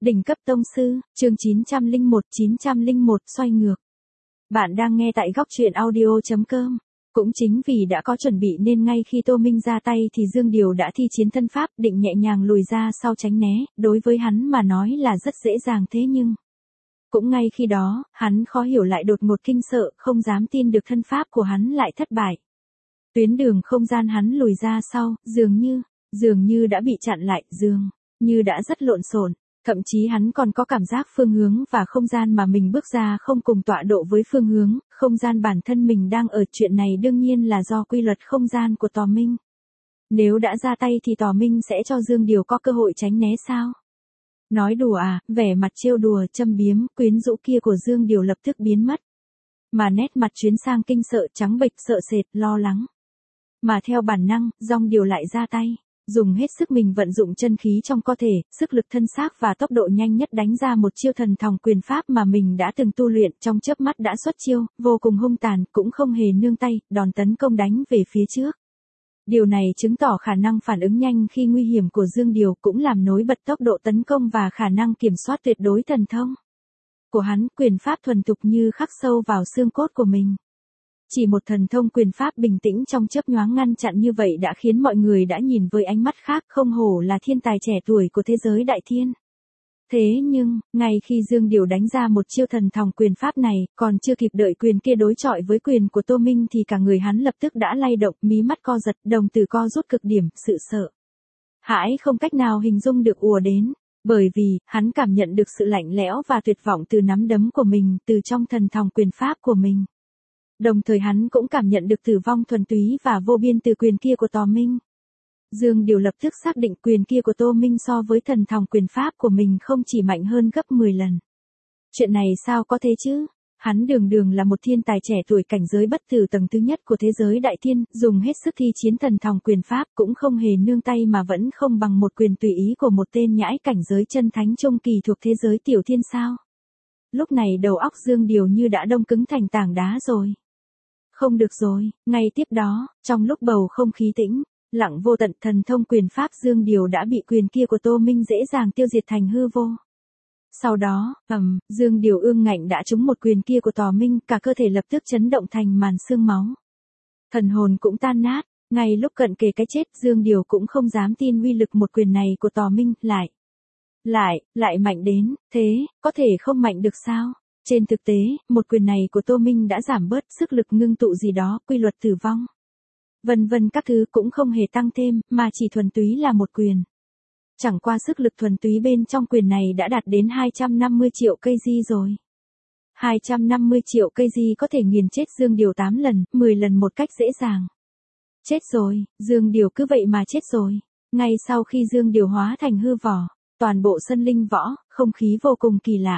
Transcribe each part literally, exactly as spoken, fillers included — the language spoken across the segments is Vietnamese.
Đỉnh cấp tông sư, chương chín trăm lẻ một chín trăm lẻ một xoay ngược. Bạn đang nghe tại góc truyện audio chấm com. Cũng chính vì đã có chuẩn bị nên ngay khi Tô Minh ra tay thì Dương Điều đã thi chiến thân pháp định nhẹ nhàng lùi ra sau tránh né, đối với hắn mà nói là rất dễ dàng thế nhưng. Cũng ngay khi đó, hắn khó hiểu lại đột ngột kinh sợ, không dám tin được thân pháp của hắn lại thất bại. Tuyến đường không gian hắn lùi ra sau, dường như, dường như đã bị chặn lại, dường như đã rất lộn xộn. Thậm chí hắn còn có cảm giác phương hướng và không gian mà mình bước ra không cùng tọa độ với phương hướng, không gian bản thân mình đang ở. Chuyện này đương nhiên là do quy luật không gian của Tò Minh. Nếu đã ra tay thì Tò Minh sẽ cho Dương Điều có cơ hội tránh né sao? Nói đùa à, vẻ mặt trêu đùa, châm biếm, quyến rũ kia của Dương Điều lập tức biến mất. Mà nét mặt chuyển sang kinh sợ, trắng bệch, sợ sệt, lo lắng. Mà theo bản năng, Dong Điều lại ra tay. Dùng hết sức mình vận dụng chân khí trong cơ thể, sức lực thân xác và tốc độ nhanh nhất đánh ra một chiêu thần thòng quyền pháp mà mình đã từng tu luyện, trong chớp mắt đã xuất chiêu, vô cùng hung tàn, cũng không hề nương tay, đòn tấn công đánh về phía trước. Điều này chứng tỏ khả năng phản ứng nhanh khi nguy hiểm của Dương Điều, cũng làm nổi bật tốc độ tấn công và khả năng kiểm soát tuyệt đối thần thông của hắn. Quyền pháp thuần thục như khắc sâu vào xương cốt của mình. Chỉ một thần thông quyền pháp bình tĩnh trong chớp nhoáng ngăn chặn như vậy đã khiến mọi người đã nhìn với ánh mắt khác, không hổ là thiên tài trẻ tuổi của thế giới đại thiên. Thế nhưng, ngay khi Dương Điều đánh ra một chiêu thần thòng quyền pháp này, còn chưa kịp đợi quyền kia đối chọi với quyền của Tô Minh thì cả người hắn lập tức đã lay động, mí mắt co giật, đồng tử co rút cực điểm, sự sợ hãi không cách nào hình dung được ùa đến. Bởi vì, hắn cảm nhận được sự lạnh lẽo và tuyệt vọng từ nắm đấm của mình, từ trong thần thòng quyền pháp của mình. Đồng thời hắn cũng cảm nhận được tử vong thuần túy và vô biên từ quyền kia của Tò Minh. Dương Điều lập tức xác định quyền kia của Tô Minh so với thần thòng quyền pháp của mình không chỉ mạnh hơn gấp mười lần. Chuyện này sao có thế chứ? Hắn đường đường là một thiên tài trẻ tuổi cảnh giới bất tử tầng thứ nhất của thế giới đại thiên, dùng hết sức thi chiến thần thòng quyền pháp cũng không hề nương tay mà vẫn không bằng một quyền tùy ý của một tên nhãi cảnh giới chân thánh trung kỳ thuộc thế giới tiểu thiên sao? Lúc này đầu óc Dương Điều như đã đông cứng thành tảng đá rồi. Không được rồi, ngay tiếp đó, trong lúc bầu không khí tĩnh lặng vô tận, thần thông quyền pháp Dương Điều đã bị quyền kia của Tô Minh dễ dàng tiêu diệt thành hư vô. Sau đó, ầm, Dương Điều ương ngạnh đã trúng một quyền kia của Tò Minh, cả cơ thể lập tức chấn động thành màn xương máu. Thần hồn cũng tan nát, ngay lúc cận kề cái chết, Dương Điều cũng không dám tin uy lực một quyền này của Tò Minh lại. Lại, lại mạnh đến, thế, có thể không mạnh được sao? Trên thực tế, một quyền này của Tô Minh đã giảm bớt sức lực ngưng tụ gì đó, quy luật tử vong. Vân vân các thứ cũng không hề tăng thêm, mà chỉ thuần túy là một quyền. Chẳng qua sức lực thuần túy bên trong quyền này đã đạt đến hai trăm năm mươi triệu cây di rồi. hai trăm năm mươi triệu cây di có thể nghiền chết Dương Điều tám lần, mười lần một cách dễ dàng. Chết rồi, Dương Điều cứ vậy mà chết rồi. Ngay sau khi Dương Điều hóa thành hư vỏ, toàn bộ sân linh võ, không khí vô cùng kỳ lạ.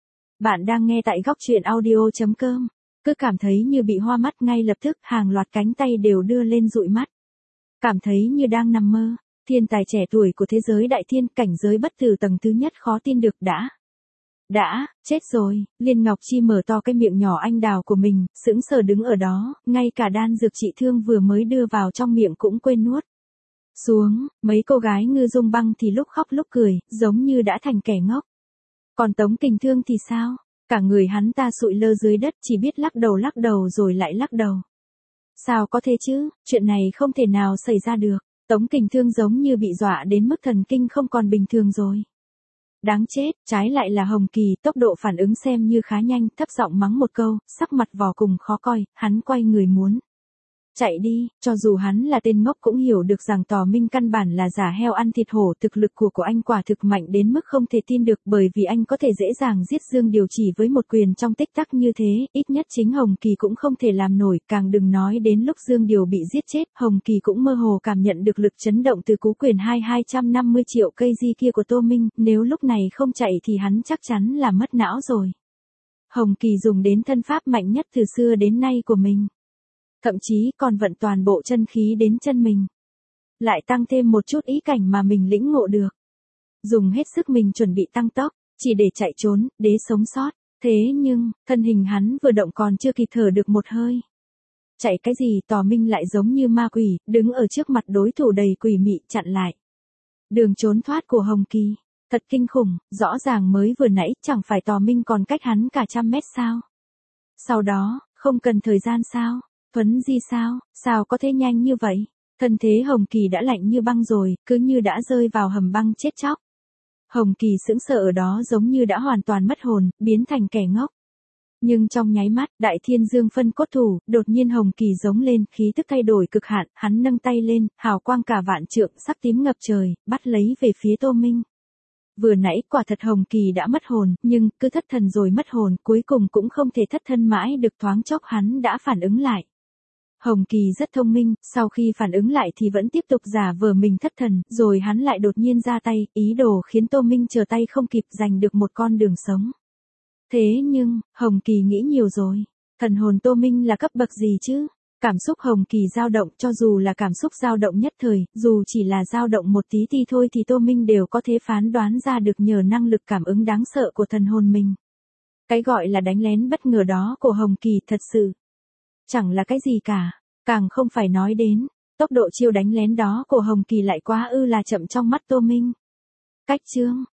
Bạn đang nghe tại góc truyện audio chấm com. Cứ cảm thấy như bị hoa mắt, ngay lập tức hàng loạt cánh tay đều đưa lên dụi mắt. Cảm thấy như đang nằm mơ. Thiên tài trẻ tuổi của thế giới đại thiên, cảnh giới bất tử tầng thứ nhất, khó tin được đã. Đã, chết rồi. Liên Ngọc Chi mở to cái miệng nhỏ anh đào của mình, sững sờ đứng ở đó, ngay cả đan dược trị thương vừa mới đưa vào trong miệng cũng quên nuốt xuống. Mấy cô gái Ngư Dung Băng thì lúc khóc lúc cười, giống như đã thành kẻ ngốc. Còn Tống Kình Thương thì sao? Cả người hắn ta sụi lơ dưới đất, chỉ biết lắc đầu lắc đầu rồi lại lắc đầu. Sao có thể chứ, chuyện này không thể nào xảy ra được. Tống Kình Thương giống như bị dọa đến mức thần kinh không còn bình thường rồi. Đáng chết, trái lại là Hồng Kỳ, tốc độ phản ứng xem như khá nhanh, thấp giọng mắng một câu, sắc mặt vò cùng khó coi, hắn quay người muốn chạy đi. Cho dù hắn là tên ngốc cũng hiểu được rằng Tò Minh căn bản là giả heo ăn thịt hổ, thực lực của của anh quả thực mạnh đến mức không thể tin được, bởi vì anh có thể dễ dàng giết Dương Điều chỉ với một quyền trong tích tắc như thế, ít nhất chính Hồng Kỳ cũng không thể làm nổi, càng đừng nói đến lúc Dương Điều bị giết chết, Hồng Kỳ cũng mơ hồ cảm nhận được lực chấn động từ cú quyền hai hai trăm năm mươi triệu cây di kia của Tô Minh, nếu lúc này không chạy thì hắn chắc chắn là mất não rồi. Hồng Kỳ dùng đến thân pháp mạnh nhất từ xưa đến nay của mình. Thậm chí còn vận toàn bộ chân khí đến chân mình. Lại tăng thêm một chút ý cảnh mà mình lĩnh ngộ được. Dùng hết sức mình chuẩn bị tăng tốc, chỉ để chạy trốn, để sống sót. Thế nhưng, thân hình hắn vừa động còn chưa kịp thở được một hơi. Chạy cái gì, Tò Minh lại giống như ma quỷ, đứng ở trước mặt đối thủ đầy quỷ mị chặn lại đường trốn thoát của Hồng Kỳ. Thật kinh khủng, rõ ràng mới vừa nãy chẳng phải Tò Minh còn cách hắn cả trăm mét sao. Sau đó, không cần thời gian sao, Thuấn Di sao, sao có thể nhanh như vậy, thân thế Hồng Kỳ đã lạnh như băng rồi, cứ như đã rơi vào hầm băng chết chóc. Hồng Kỳ sững sờ ở đó giống như đã hoàn toàn mất hồn, biến thành kẻ ngốc. Nhưng trong nháy mắt, Đại Thiên Dương phân cốt thủ, đột nhiên Hồng Kỳ giống lên, khí tức thay đổi cực hạn, hắn nâng tay lên, hào quang cả vạn trượng, sắc tím ngập trời, bắt lấy về phía Tô Minh. Vừa nãy quả thật Hồng Kỳ đã mất hồn, nhưng cứ thất thần rồi mất hồn, cuối cùng cũng không thể thất thân mãi được, thoáng chốc hắn đã phản ứng lại. Hồng Kỳ rất thông minh, sau khi phản ứng lại thì vẫn tiếp tục giả vờ mình thất thần, rồi hắn lại đột nhiên ra tay, ý đồ khiến Tô Minh chờ tay không kịp giành được một con đường sống. Thế nhưng, Hồng Kỳ nghĩ nhiều rồi. Thần hồn Tô Minh là cấp bậc gì chứ? Cảm xúc Hồng Kỳ dao động, cho dù là cảm xúc dao động nhất thời, dù chỉ là dao động một tí ti thôi thì Tô Minh đều có thể phán đoán ra được nhờ năng lực cảm ứng đáng sợ của thần hồn mình. Cái gọi là đánh lén bất ngờ đó của Hồng Kỳ thật sự chẳng là cái gì cả, càng không phải nói đến, tốc độ chiêu đánh lén đó của Hồng Kỳ lại quá ư là chậm trong mắt Tô Minh. Cách chương,